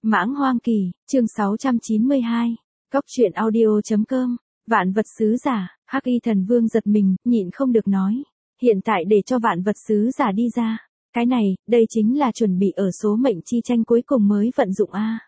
Mãng Hoang Kỳ, chương 692. Cóc truyện audio.com. Vạn vật sứ giả. Hắc Y Thần Vương giật mình, nhịn không được nói. Hiện tại để cho vạn vật sứ giả đi ra. Cái này, đây chính là chuẩn bị ở số mệnh chi tranh cuối cùng mới vận dụng a.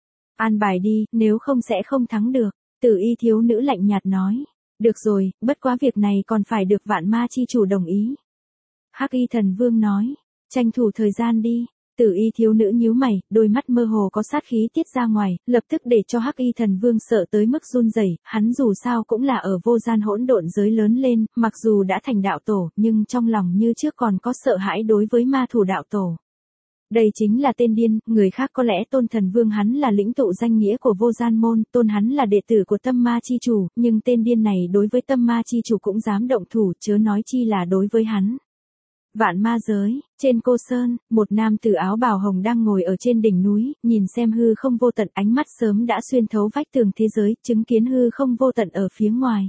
An bài đi, nếu không sẽ không thắng được. Tử Y thiếu nữ lạnh nhạt nói. Được rồi, bất quá việc này còn phải được vạn ma chi chủ đồng ý. Hắc Y Thần Vương nói. Tranh thủ thời gian đi. Tử Y thiếu nữ nhíu mày, đôi mắt mơ hồ có sát khí tiết ra ngoài, lập tức để cho Hắc Y Thần Vương sợ tới mức run rẩy. Hắn dù sao cũng là ở vô gian hỗn độn giới lớn lên, mặc dù đã thành đạo tổ, nhưng trong lòng như trước còn có sợ hãi đối với ma thủ đạo tổ. Đây chính là tên điên, người khác có lẽ tôn thần vương hắn là lĩnh tụ danh nghĩa của vô gian môn, tôn hắn là đệ tử của tâm ma chi chủ, nhưng tên điên này đối với tâm ma chi chủ cũng dám động thủ, chớ nói chi là đối với hắn. Vạn ma giới, trên cô sơn, một nam tử áo bào hồng đang ngồi ở trên đỉnh núi, nhìn xem hư không vô tận, ánh mắt sớm đã xuyên thấu vách tường thế giới, chứng kiến hư không vô tận ở phía ngoài.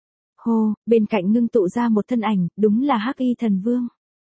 Hô, bên cạnh ngưng tụ ra một thân ảnh, đúng là Hắc Y Thần Vương.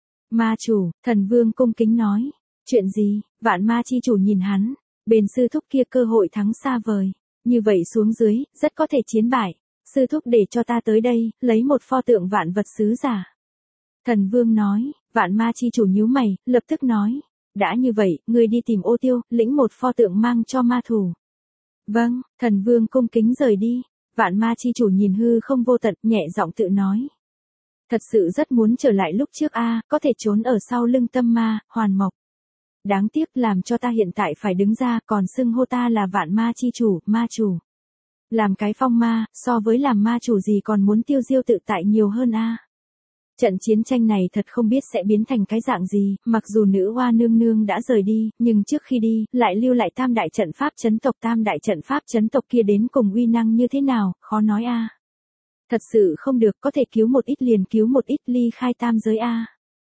Ma chủ, Thần Vương cung kính nói. Chuyện gì? Vạn ma chi chủ nhìn hắn, bên sư thúc kia cơ hội thắng xa vời. Như vậy xuống dưới, rất có thể chiến bại. Sư thúc để cho ta tới đây, lấy một pho tượng vạn vật sứ giả. Thần Vương nói, vạn ma chi chủ nhíu mày, lập tức nói. Đã như vậy, ngươi đi tìm Ô Tiêu, lĩnh một pho tượng mang cho ma thủ. Vâng, Thần Vương cung kính rời đi. Vạn ma chi chủ nhìn hư không vô tận, nhẹ giọng tự nói. Thật sự rất muốn trở lại lúc trước a, có thể trốn ở sau lưng tâm ma, hoàn mộc. Đáng tiếc làm cho ta hiện tại phải đứng ra, còn xưng hô ta là vạn ma chi chủ, ma chủ. Làm cái phong ma, so với làm ma chủ gì còn muốn tiêu diêu tự tại nhiều hơn a. Trận chiến tranh này thật không biết sẽ biến thành cái dạng gì, mặc dù nữ hoa nương nương đã rời đi, nhưng trước khi đi, lại lưu lại tam đại trận pháp chấn tộc, tam đại trận pháp chấn tộc kia đến cùng uy năng như thế nào, khó nói a. Thật sự không được, có thể cứu một ít liền cứu một ít, ly khai tam giới a.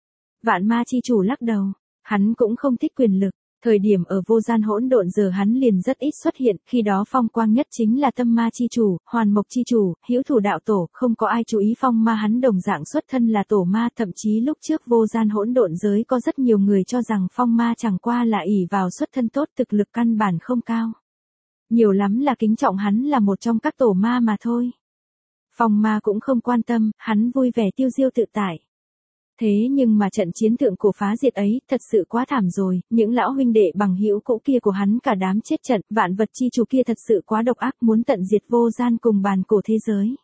Vạn ma chi chủ lắc đầu, hắn cũng không thích quyền lực. Thời điểm ở vô gian hỗn độn giờ hắn liền rất ít xuất hiện, khi đó phong quang nhất chính là tâm ma chi chủ, hoàn mộc chi chủ, hữu thủ đạo tổ, không có ai chú ý phong ma, hắn đồng dạng xuất thân là tổ ma, thậm chí lúc trước vô gian hỗn độn giới có rất nhiều người cho rằng phong ma chẳng qua là ỷ vào xuất thân tốt, thực lực căn bản không cao. Nhiều lắm là kính trọng hắn là một trong các tổ ma mà thôi. Phong ma cũng không quan tâm, hắn vui vẻ tiêu diêu tự tại. Thế nhưng mà trận chiến thượng cổ phá diệt ấy, thật sự quá thảm rồi, những lão huynh đệ bằng hữu cũ kia của hắn cả đám chết trận, vạn vật chi chủ kia thật sự quá độc ác, muốn tận diệt vô gian cùng bàn cổ thế giới.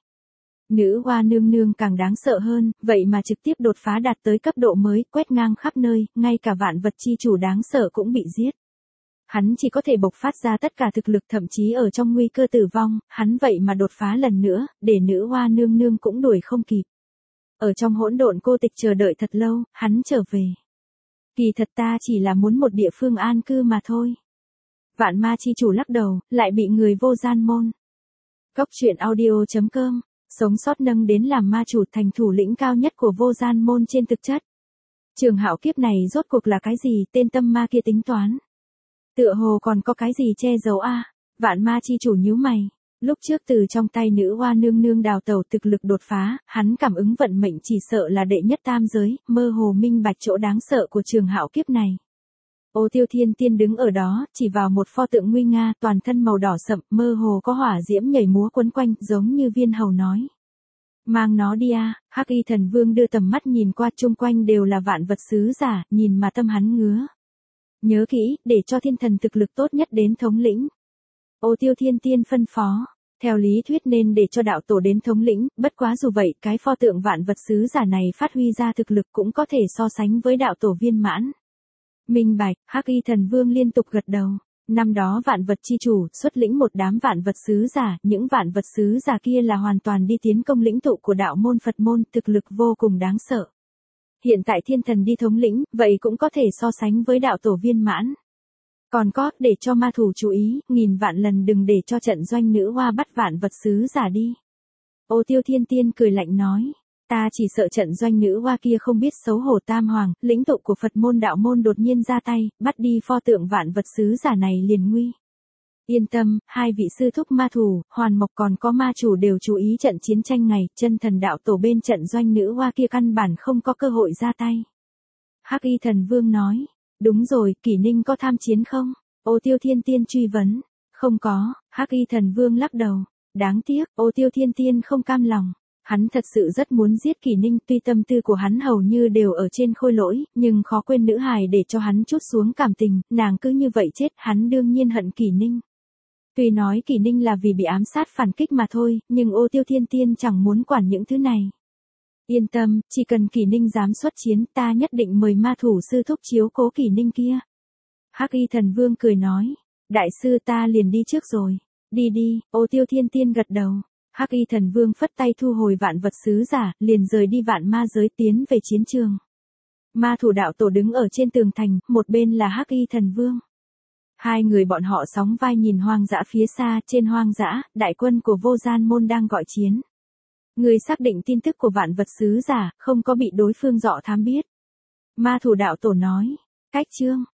Nữ hoa nương nương càng đáng sợ hơn, vậy mà trực tiếp đột phá đạt tới cấp độ mới, quét ngang khắp nơi, ngay cả vạn vật chi chủ đáng sợ cũng bị giết. Hắn chỉ có thể bộc phát ra tất cả thực lực, thậm chí ở trong nguy cơ tử vong, hắn vậy mà đột phá lần nữa, để nữ hoa nương nương cũng đuổi không kịp. Ở trong hỗn độn cô tịch chờ đợi thật lâu, hắn trở về. Kỳ thật ta chỉ là muốn một địa phương an cư mà thôi. Vạn ma chi chủ lắc đầu, lại bị người vô gian môn. Cóc truyện audio.com, sống sót nâng đến làm ma chủ, thành thủ lĩnh cao nhất của vô gian môn trên thực chất. Trường hạo kiếp này rốt cuộc là cái gì, tên tâm ma kia tính toán. Tựa hồ còn có cái gì che giấu a. Vạn ma chi chủ nhíu mày. Lúc trước từ trong tay nữ hoa nương nương đào tẩu, thực lực đột phá, hắn cảm ứng vận mệnh chỉ sợ là đệ nhất tam giới, mơ hồ minh bạch chỗ đáng sợ của trường hạo kiếp này. Ô Tiêu Thiên Tiên đứng ở đó, chỉ vào một pho tượng nguy nga, toàn thân màu đỏ sậm, mơ hồ có hỏa diễm nhảy múa quấn quanh, giống như viên hầu nói. Mang nó đi a. Hắc Y Thần Vương đưa tầm mắt nhìn qua, chung quanh đều là vạn vật sứ giả, nhìn mà tâm hắn ngứa. Nhớ kỹ, để cho thiên thần thực lực tốt nhất đến thống lĩnh. Ô Tiêu Thiên Tiên phân phó, theo lý thuyết nên để cho đạo tổ đến thống lĩnh, bất quá dù vậy, cái pho tượng vạn vật sứ giả này phát huy ra thực lực cũng có thể so sánh với đạo tổ viên mãn. Minh bạch, Hắc Y Thần Vương liên tục gật đầu. Năm đó vạn vật chi chủ xuất lĩnh một đám vạn vật sứ giả, những vạn vật sứ giả kia là hoàn toàn đi tiến công lĩnh tụ của đạo môn Phật môn, thực lực vô cùng đáng sợ. Hiện tại thiên thần đi thống lĩnh, vậy cũng có thể so sánh với đạo tổ viên mãn. Còn có, để cho ma thủ chú ý, nghìn vạn lần đừng để cho trận doanh nữ hoa bắt vạn vật sứ giả đi. Ô Tiêu Thiên Tiên cười lạnh nói, ta chỉ sợ trận doanh nữ hoa kia không biết xấu hổ, tam hoàng, lĩnh tụ của Phật môn đạo môn đột nhiên ra tay, bắt đi pho tượng vạn vật sứ giả này liền nguy. Yên tâm, hai vị sư thúc ma thủ, hoàn mộc còn có ma chủ đều chú ý trận chiến tranh ngày, chân thần đạo tổ bên trận doanh nữ hoa kia căn bản không có cơ hội ra tay. Hắc Y Thần Vương nói. Đúng rồi, Kỷ Ninh có tham chiến không? Ô Tiêu Thiên Tiên truy vấn. Không có, Hắc Y Thần Vương lắc đầu. Đáng tiếc, Ô Tiêu Thiên Tiên không cam lòng. Hắn thật sự rất muốn giết Kỷ Ninh, tuy tâm tư của hắn hầu như đều ở trên Khôi Lỗi, nhưng khó quên nữ hài để cho hắn chút xuống cảm tình, nàng cứ như vậy chết, hắn đương nhiên hận Kỷ Ninh. Tuy nói Kỷ Ninh là vì bị ám sát phản kích mà thôi, nhưng Ô Tiêu Thiên Tiên chẳng muốn quản những thứ này. Yên tâm, chỉ cần Kỷ Ninh dám xuất chiến, ta nhất định mời ma thủ sư thúc chiếu cố Kỷ Ninh kia. Hắc Y Thần Vương cười nói, đại sư ta liền đi trước rồi. Đi đi, Ô Tiêu Thiên Tiên gật đầu. Hắc Y Thần Vương phất tay thu hồi vạn vật sứ giả, liền rời đi vạn ma giới tiến về chiến trường. Ma thủ đạo tổ đứng ở trên tường thành, một bên là Hắc Y Thần Vương. Hai người bọn họ sóng vai nhìn hoang dã phía xa, trên hoang dã, đại quân của Vô Gian Môn đang gọi chiến. Người xác định tin tức của vạn vật sứ giả, không có bị đối phương dọ thám biết. Ma thủ đạo tổ nói, cách chương.